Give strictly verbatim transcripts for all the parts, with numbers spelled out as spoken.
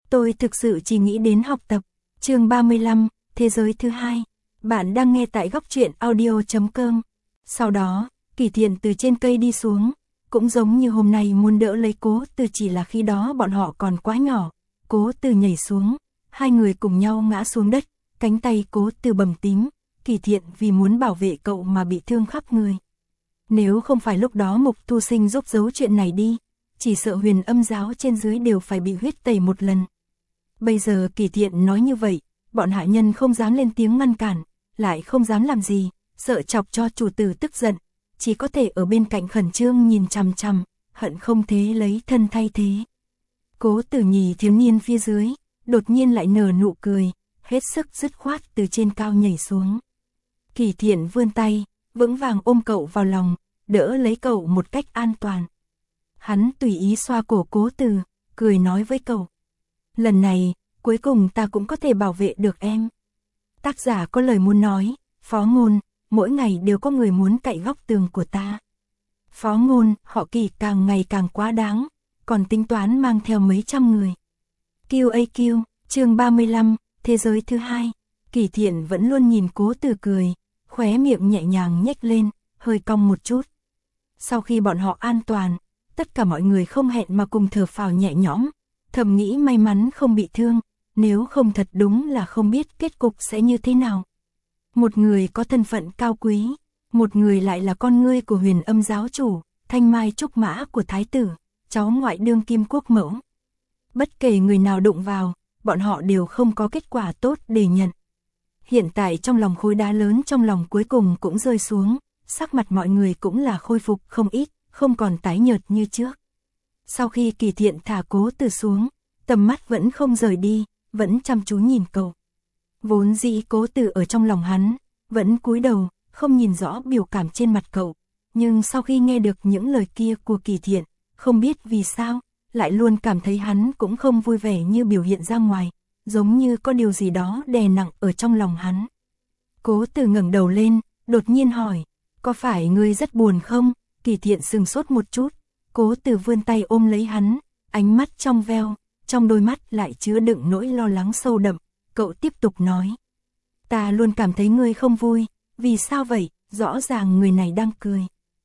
tôi thực sự chỉ nghĩ đến học tập. Chương ba mươi lăm, thế giới thứ hai. Bạn đang nghe tại góc truyện audio chấm com. Sau đó, Kỳ Thiện từ trên cây đi xuống, cũng giống như hôm nay muốn đỡ lấy Cố Từ, chỉ là khi đó bọn họ còn quá nhỏ. Cố Từ nhảy xuống, hai người cùng nhau ngã xuống đất, cánh tay Cố Từ bầm tím, Kỳ Thiện vì muốn bảo vệ cậu mà bị thương khắp người. Nếu không phải lúc đó Mục Thu Sinh giúp giấu chuyện này đi, chỉ sợ Huyền Âm giáo trên dưới đều phải bị huyết tẩy một lần. Bây giờ Kỳ Thiện nói như vậy, bọn hạ nhân không dám lên tiếng ngăn cản, lại không dám làm gì, sợ chọc cho chủ tử tức giận, chỉ có thể ở bên cạnh khẩn trương nhìn chằm chằm, hận không thế lấy thân thay thế. Cố Tử nhì thiếu niên phía dưới, đột nhiên lại nở nụ cười, hết sức dứt khoát từ trên cao nhảy xuống. Kỳ Thiện vươn tay, vững vàng ôm cậu vào lòng, đỡ lấy cậu một cách an toàn. Hắn tùy ý xoa cổ Cố Tử, cười nói với cậu. Lần này, cuối cùng ta cũng có thể bảo vệ được em. Tác giả có lời muốn nói, Phó Ngôn, mỗi ngày đều có người muốn cậy góc tường của ta. Phó Ngôn, họ Kỳ càng ngày càng quá đáng, còn tính toán mang theo mấy trăm người. quy a quy, chương ba mươi lăm, thế giới thứ hai. Kỳ Thiện vẫn luôn nhìn Cố Tử cười, khóe miệng nhẹ nhàng nhếch lên, hơi cong một chút. Sau khi bọn họ an toàn, tất cả mọi người không hẹn mà cùng thở phào nhẹ nhõm, thầm nghĩ may mắn không bị thương, nếu không thật đúng là không biết kết cục sẽ như thế nào. Một người có thân phận cao quý, một người lại là con ngươi của Huyền Âm giáo chủ, thanh mai trúc mã của thái tử, cháu ngoại đương kim quốc mẫu. Bất kể người nào đụng vào, bọn họ đều không có kết quả tốt để nhận. Hiện tại trong lòng khối đá lớn trong lòng cuối cùng cũng rơi xuống, sắc mặt mọi người cũng là khôi phục không ít, không còn tái nhợt như trước. Sau khi Kỳ Thiện thả Cố Tử xuống, tầm mắt vẫn không rời đi, vẫn chăm chú nhìn cậu. Vốn dĩ Cố Tử ở trong lòng hắn, vẫn cúi đầu, không nhìn rõ biểu cảm trên mặt cậu. Nhưng sau khi nghe được những lời kia của Kỳ Thiện, không biết vì sao, lại luôn cảm thấy hắn cũng không vui vẻ như biểu hiện ra ngoài, giống như có điều gì đó đè nặng ở trong lòng hắn. Cố Tử ngẩng đầu lên, đột nhiên hỏi, có phải ngươi rất buồn không? Kỳ Thiện sừng sốt một chút, Cố Tử vươn tay ôm lấy hắn, ánh mắt trong veo, trong đôi mắt lại chứa đựng nỗi lo lắng sâu đậm. Cậu tiếp tục nói, ta luôn cảm thấy ngươi không vui, vì sao vậy? Rõ ràng người này đang cười.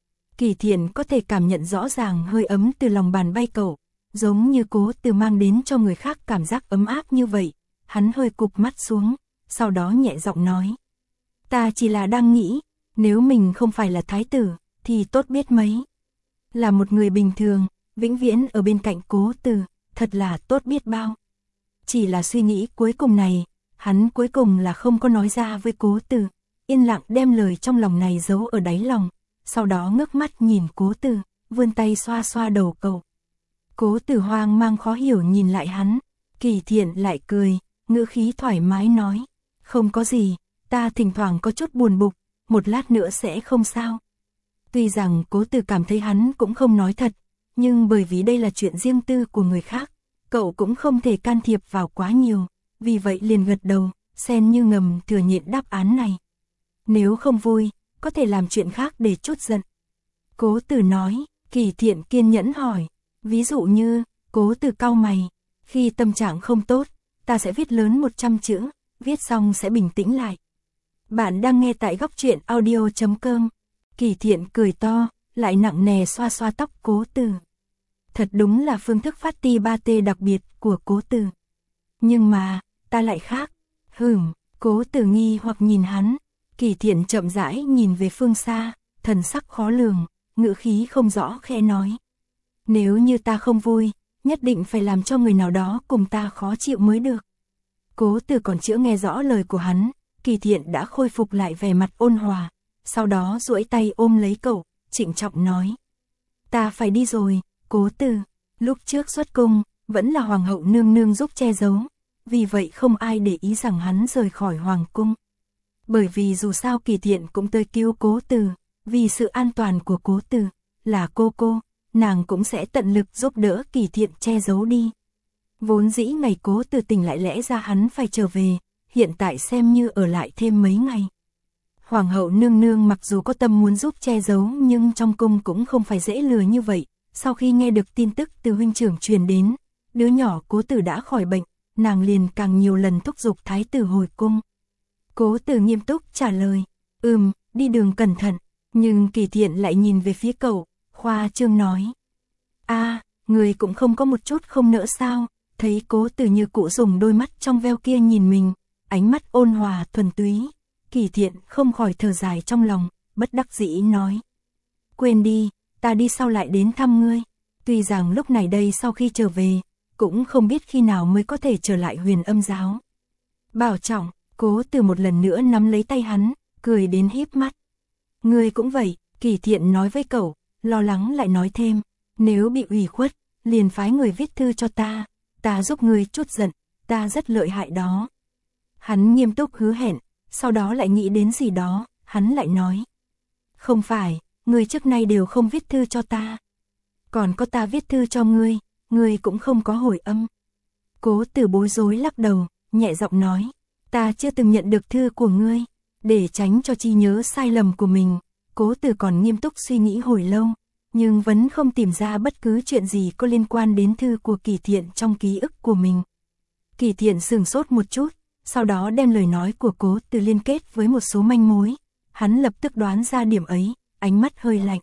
Kỳ Thiện có thể cảm nhận rõ ràng hơi ấm từ lòng bàn bay cậu, giống như Cố Tử mang đến cho người khác cảm giác ấm áp như vậy. Hắn hơi cụp mắt xuống, sau đó nhẹ giọng nói, ta chỉ là đang nghĩ, nếu mình không phải là thái tử, thì tốt biết mấy. Là một người bình thường, vĩnh viễn ở bên cạnh Cố Tử, thật là tốt biết bao. Chỉ là suy nghĩ cuối cùng này, hắn cuối cùng là không có nói ra với Cố Tử, yên lặng đem lời trong lòng này giấu ở đáy lòng, sau đó ngước mắt nhìn Cố Tử, vươn tay xoa xoa đầu cậu. Cố Tử hoang mang khó hiểu nhìn lại hắn, Kỳ Thiện lại cười, ngữ khí thoải mái nói, không có gì, ta thỉnh thoảng có chút buồn bực, một lát nữa sẽ không sao. Tuy rằng Cố Tử cảm thấy hắn cũng không nói thật, nhưng bởi vì đây là chuyện riêng tư của người khác, cậu cũng không thể can thiệp vào quá nhiều, vì vậy liền gật đầu, xen như ngầm thừa nhận đáp án này. Nếu không vui, có thể làm chuyện khác để trút giận. Cố Tử nói. Kỳ Thiện kiên nhẫn hỏi, ví dụ như, Cố Tử cau mày, khi tâm trạng không tốt, ta sẽ viết lớn một trăm chữ, viết xong sẽ bình tĩnh lại. Bạn đang nghe tại góc truyện audio chấm com. Kỳ Thiện cười to, lại nặng nề xoa xoa tóc Cố Tử. Thật đúng là phương thức phát ti ba tê đặc biệt của Cố Tử. Nhưng mà, ta lại khác. Hửm, Cố Tử nghi hoặc nhìn hắn. Kỳ Thiện chậm rãi nhìn về phương xa, thần sắc khó lường, ngữ khí không rõ khẽ nói. Nếu như ta không vui, nhất định phải làm cho người nào đó cùng ta khó chịu mới được. Cố Tử còn chưa nghe rõ lời của hắn, Kỳ Thiện đã khôi phục lại vẻ mặt ôn hòa, sau đó duỗi tay ôm lấy cậu, trịnh trọng nói. Ta phải đi rồi, Cố Tử, lúc trước xuất cung, vẫn là hoàng hậu nương nương giúp che giấu, vì vậy không ai để ý rằng hắn rời khỏi hoàng cung. Bởi vì dù sao Kỳ Thiện cũng tới cứu Cố Tử, vì sự an toàn của Cố Tử, là cô cô, nàng cũng sẽ tận lực giúp đỡ Kỳ Thiện che giấu đi. Vốn dĩ ngày Cố Tử tỉnh lại lẽ ra hắn phải trở về, hiện tại xem như ở lại thêm mấy ngày. Hoàng hậu nương nương mặc dù có tâm muốn giúp che giấu nhưng trong cung cũng không phải dễ lừa như vậy. Sau khi nghe được tin tức từ huynh trưởng truyền đến, đứa nhỏ Cố Tử đã khỏi bệnh, nàng liền càng nhiều lần thúc giục thái tử hồi cung. Cố Tử nghiêm túc trả lời, ừm, đi đường cẩn thận, nhưng Kỳ Thiện lại nhìn về phía cậu, khoa trương nói. A, người cũng không có một chút không nỡ sao, thấy Cố Tử như cũ dùng đôi mắt trong veo kia nhìn mình, ánh mắt ôn hòa thuần túy, Kỳ Thiện không khỏi thở dài trong lòng, bất đắc dĩ nói. Quên đi, ta đi sau lại đến thăm ngươi, tuy rằng lúc này đây sau khi trở về, cũng không biết khi nào mới có thể trở lại Huyền Âm giáo. Bảo trọng, Cố Tử một lần nữa nắm lấy tay hắn, cười đến híp mắt. Ngươi cũng vậy, Kỳ Thiện nói với cậu, lo lắng lại nói thêm, nếu bị ủy khuất, liền phái người viết thư cho ta, ta giúp ngươi chút giận, ta rất lợi hại đó. Hắn nghiêm túc hứa hẹn, sau đó lại nghĩ đến gì đó, hắn lại nói. Không phải, ngươi trước nay đều không viết thư cho ta. Còn có ta viết thư cho ngươi, ngươi cũng không có hồi âm. Cố Tử bối rối lắc đầu, nhẹ giọng nói, ta chưa từng nhận được thư của ngươi. Để tránh cho trí nhớ sai lầm của mình, Cố Tử còn nghiêm túc suy nghĩ hồi lâu, nhưng vẫn không tìm ra bất cứ chuyện gì có liên quan đến thư của Kỳ Thiện trong ký ức của mình. Kỳ Thiện sửng sốt một chút, sau đó đem lời nói của Cố Tử liên kết với một số manh mối, hắn lập tức đoán ra điểm ấy, ánh mắt hơi lạnh.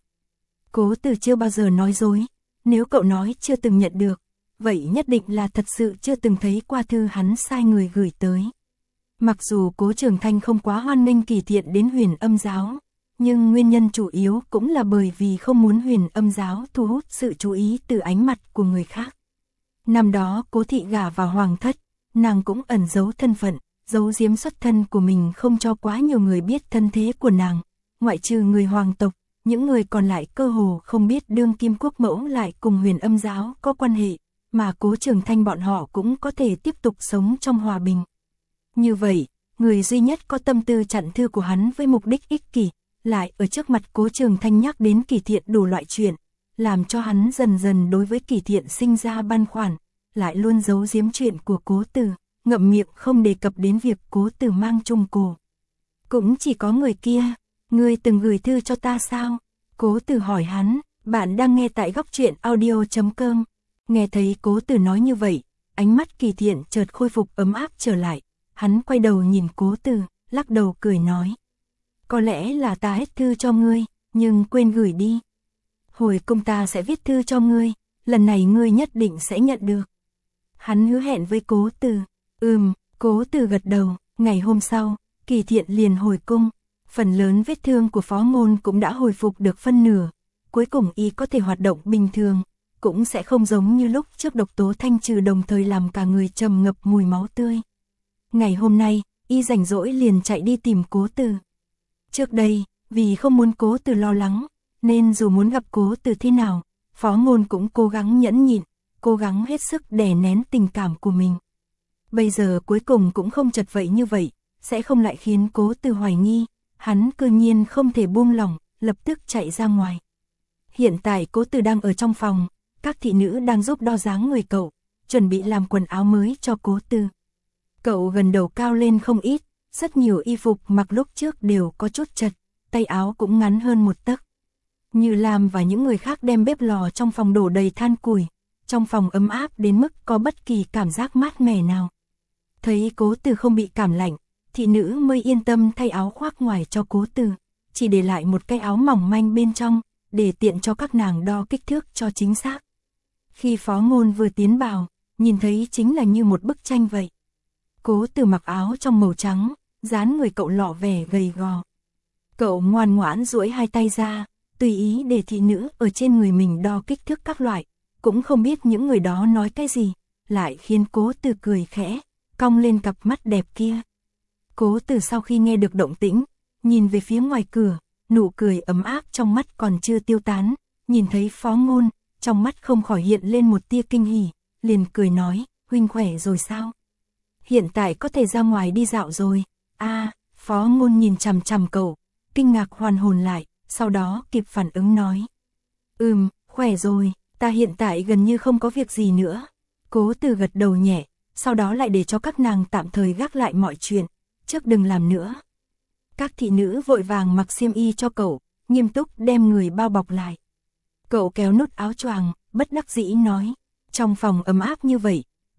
Cố Tử chưa bao giờ nói dối, nếu cậu nói chưa từng nhận được, vậy nhất định là thật sự chưa từng thấy qua thư hắn sai người gửi tới. Mặc dù Cố Trường Thanh không quá hoan nghênh Kỳ Thiện đến Huyền Âm giáo, nhưng nguyên nhân chủ yếu cũng là bởi vì không muốn Huyền Âm giáo thu hút sự chú ý từ ánh mặt của người khác. Năm đó Cố thị gả vào hoàng thất, nàng cũng ẩn giấu thân phận, giấu giếm xuất thân của mình không cho quá nhiều người biết thân thế của nàng, ngoại trừ người hoàng tộc, những người còn lại cơ hồ không biết đương kim quốc mẫu lại cùng Huyền Âm giáo có quan hệ, mà Cố Trường Thanh bọn họ cũng có thể tiếp tục sống trong hòa bình. Như vậy, người duy nhất có tâm tư chặn thư của hắn với mục đích ích kỷ, lại ở trước mặt Cố Trường Thanh nhắc đến Kỳ Thiện đủ loại chuyện, làm cho hắn dần dần đối với Kỳ Thiện sinh ra băn khoăn, lại luôn giấu giếm chuyện của Cố Tử, ngậm miệng không đề cập đến việc Cố Tử mang trung cổ. Cũng chỉ có người kia, ngươi từng gửi thư cho ta sao? Cố Tử hỏi hắn, bạn đang nghe tại góc truyện audio chấm com. Nghe thấy Cố Tử nói như vậy, ánh mắt Kỳ Thiện chợt khôi phục ấm áp trở lại. Hắn quay đầu nhìn Cố Tử, lắc đầu cười nói. Có lẽ là ta hết thư cho ngươi, nhưng quên gửi đi. Hồi cung ta sẽ viết thư cho ngươi, lần này ngươi nhất định sẽ nhận được. Hắn hứa hẹn với Cố Tử. Ừm, Cố Tử gật đầu, ngày hôm sau, Kỳ Thiện liền hồi cung. Phần lớn vết thương của Phó Ngôn cũng đã hồi phục được phân nửa. Cuối cùng y có thể hoạt động bình thường, cũng sẽ không giống như lúc trước độc tố thanh trừ đồng thời làm cả người trầm ngập mùi máu tươi. Ngày hôm nay, y rảnh rỗi liền chạy đi tìm Cố Tử. Trước đây, vì không muốn Cố Tử lo lắng, nên dù muốn gặp Cố Tử thế nào, Phó Ngôn cũng cố gắng nhẫn nhịn, cố gắng hết sức đè nén tình cảm của mình. Bây giờ cuối cùng cũng không chật vậy như vậy, sẽ không lại khiến Cố Tử hoài nghi, hắn cơ nhiên không thể buông lỏng, lập tức chạy ra ngoài. Hiện tại Cố Tử đang ở trong phòng, các thị nữ đang giúp đo dáng người cậu, chuẩn bị làm quần áo mới cho Cố Tử. Cậu gần đầu cao lên không ít, rất nhiều y phục mặc lúc trước đều có chút chật, tay áo cũng ngắn hơn một tấc. Như Lam và những người khác đem bếp lò trong phòng đổ đầy than củi, trong phòng ấm áp đến mức có bất kỳ cảm giác mát mẻ nào. Thấy Cố Tử không bị cảm lạnh, thị nữ mới yên tâm thay áo khoác ngoài cho Cố Tử, chỉ để lại một cái áo mỏng manh bên trong, để tiện cho các nàng đo kích thước cho chính xác. Khi Phó Ngôn vừa tiến vào, nhìn thấy chính là như một bức tranh vậy. Cố Tử mặc áo trong màu trắng, dáng người cậu lọ vẻ gầy gò. Cậu ngoan ngoãn duỗi hai tay ra, tùy ý để thị nữ ở trên người mình đo kích thước các loại, cũng không biết những người đó nói cái gì, lại khiến Cố Tử cười khẽ, cong lên cặp mắt đẹp kia. Cố Tử sau khi nghe được động tĩnh, nhìn về phía ngoài cửa, nụ cười ấm áp trong mắt còn chưa tiêu tán, nhìn thấy Phó Ngôn, trong mắt không khỏi hiện lên một tia kinh hỉ, liền cười nói, huynh khỏe rồi sao? Hiện tại có thể ra ngoài đi dạo rồi. A, à, Phó Ngôn nhìn chằm chằm cậu, kinh ngạc hoàn hồn lại, sau đó kịp phản ứng nói. Ừm, khỏe rồi, ta hiện tại gần như không có việc gì nữa. Cố Tử gật đầu nhẹ, sau đó lại để cho các nàng tạm thời gác lại mọi chuyện, trước đừng làm nữa. Các thị nữ vội vàng mặc xiêm y cho cậu, nghiêm túc đem người bao bọc lại. Cậu kéo nút áo choàng, bất đắc dĩ nói, trong phòng ấm áp như vậy,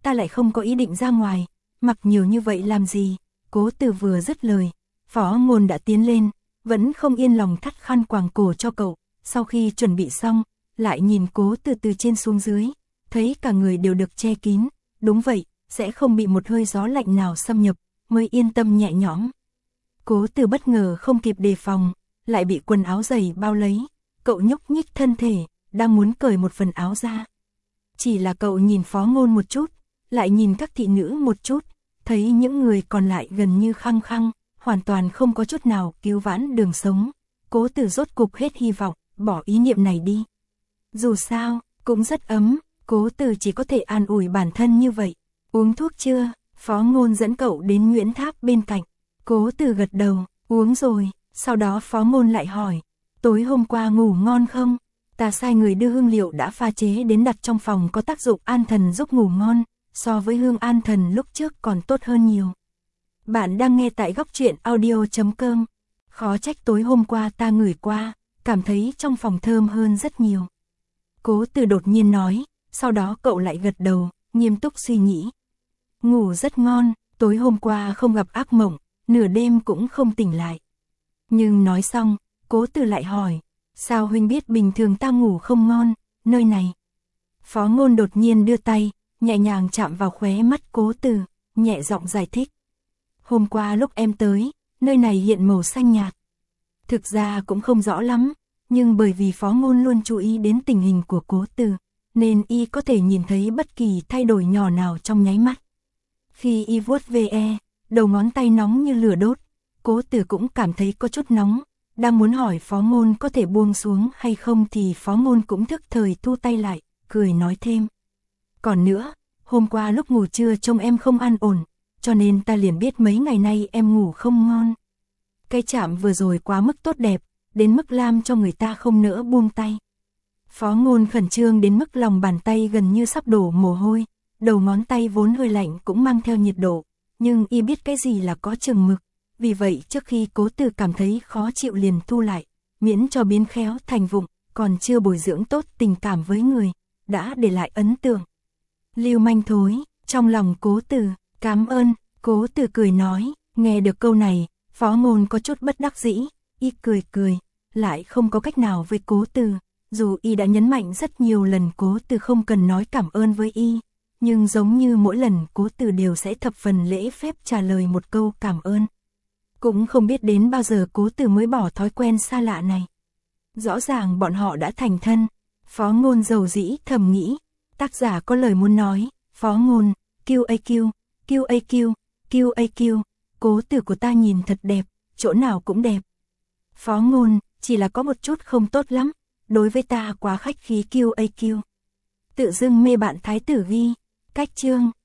ta lại không có ý định ra ngoài, mặc nhiều như vậy làm gì? Cố Từ vừa dứt lời, Phó Ngôn đã tiến lên, vẫn không yên lòng thắt khăn quàng cổ cho cậu, sau khi chuẩn bị xong, lại nhìn Cố Từ từ trên xuống dưới, thấy cả người đều được che kín, đúng vậy, sẽ không bị một hơi gió lạnh nào xâm nhập, mới yên tâm nhẹ nhõm. Cố Từ bất ngờ không kịp đề phòng, lại bị quần áo dày bao lấy, cậu nhúc nhích thân thể, đang muốn cởi một phần áo ra. Chỉ là cậu nhìn Phó Ngôn một chút, lại nhìn các thị nữ một chút, thấy những người còn lại gần như khăng khăng, hoàn toàn không có chút nào cứu vãn đường sống. Cố Từ rốt cục hết hy vọng, bỏ ý niệm này đi. Dù sao, cũng rất ấm, Cố Từ chỉ có thể an ủi bản thân như vậy. Uống thuốc chưa? Phó Ngôn dẫn cậu đến Nguyễn Tháp bên cạnh. Cố Từ gật đầu, uống rồi. Sau đó Phó Ngôn lại hỏi, tối hôm qua ngủ ngon không? Ta sai người đưa hương liệu đã pha chế đến đặt trong phòng có tác dụng an thần giúp ngủ ngon, so với hương an thần lúc trước còn tốt hơn nhiều. Bạn đang nghe tại góc truyện audio chấm com. Khó trách tối hôm qua ta ngửi qua, cảm thấy trong phòng thơm hơn rất nhiều. Cố Từ đột nhiên nói, sau đó cậu lại gật đầu, nghiêm túc suy nghĩ. Ngủ rất ngon, tối hôm qua không gặp ác mộng, nửa đêm cũng không tỉnh lại. Nhưng nói xong, Cố Từ lại hỏi, sao huynh biết bình thường ta ngủ không ngon, nơi này? Phó Ngôn đột nhiên đưa tay, nhẹ nhàng chạm vào khóe mắt Cố Từ, nhẹ giọng giải thích. Hôm qua lúc em tới, nơi này hiện màu xanh nhạt. Thực ra cũng không rõ lắm, nhưng bởi vì Phó Ngôn luôn chú ý đến tình hình của Cố Từ, nên y có thể nhìn thấy bất kỳ thay đổi nhỏ nào trong nháy mắt. Khi y vuốt ve, đầu ngón tay nóng như lửa đốt, Cố Từ cũng cảm thấy có chút nóng, đang muốn hỏi Phó Ngôn có thể buông xuống hay không thì Phó Ngôn cũng thức thời thu tay lại, cười nói thêm. Còn nữa, hôm qua lúc ngủ trưa trông em không an ổn, cho nên ta liền biết mấy ngày nay em ngủ không ngon. Cái chạm vừa rồi quá mức tốt đẹp, đến mức làm cho người ta không nỡ buông tay. Phó Ngôn khẩn trương đến mức lòng bàn tay gần như sắp đổ mồ hôi, đầu ngón tay vốn hơi lạnh cũng mang theo nhiệt độ, nhưng y biết cái gì là có chừng mực, vì vậy trước khi Cố Từ cảm thấy khó chịu liền thu lại, miễn cho biến khéo thành vụng, còn chưa bồi dưỡng tốt tình cảm với người, đã để lại ấn tượng. Lưu manh thối, trong lòng Cố Từ, cảm ơn, Cố Từ cười nói, nghe được câu này, Phó Ngôn có chút bất đắc dĩ, y cười cười, lại không có cách nào với Cố Từ, dù y đã nhấn mạnh rất nhiều lần Cố Từ không cần nói cảm ơn với y, nhưng giống như mỗi lần Cố Từ đều sẽ thập phần lễ phép trả lời một câu cảm ơn. Cũng không biết đến bao giờ Cố Từ mới bỏ thói quen xa lạ này. Rõ ràng bọn họ đã thành thân, Phó Ngôn dầu dĩ thầm nghĩ, tác giả có lời muốn nói, Phó Ngôn, Q A Q, Q A Q, Q A Q, Cố Từ của ta nhìn thật đẹp, chỗ nào cũng đẹp. Phó Ngôn, chỉ là có một chút không tốt lắm, đối với ta quá khách khí Q A Q. Tự dưng mê bạn thái tử ghi, cách chương.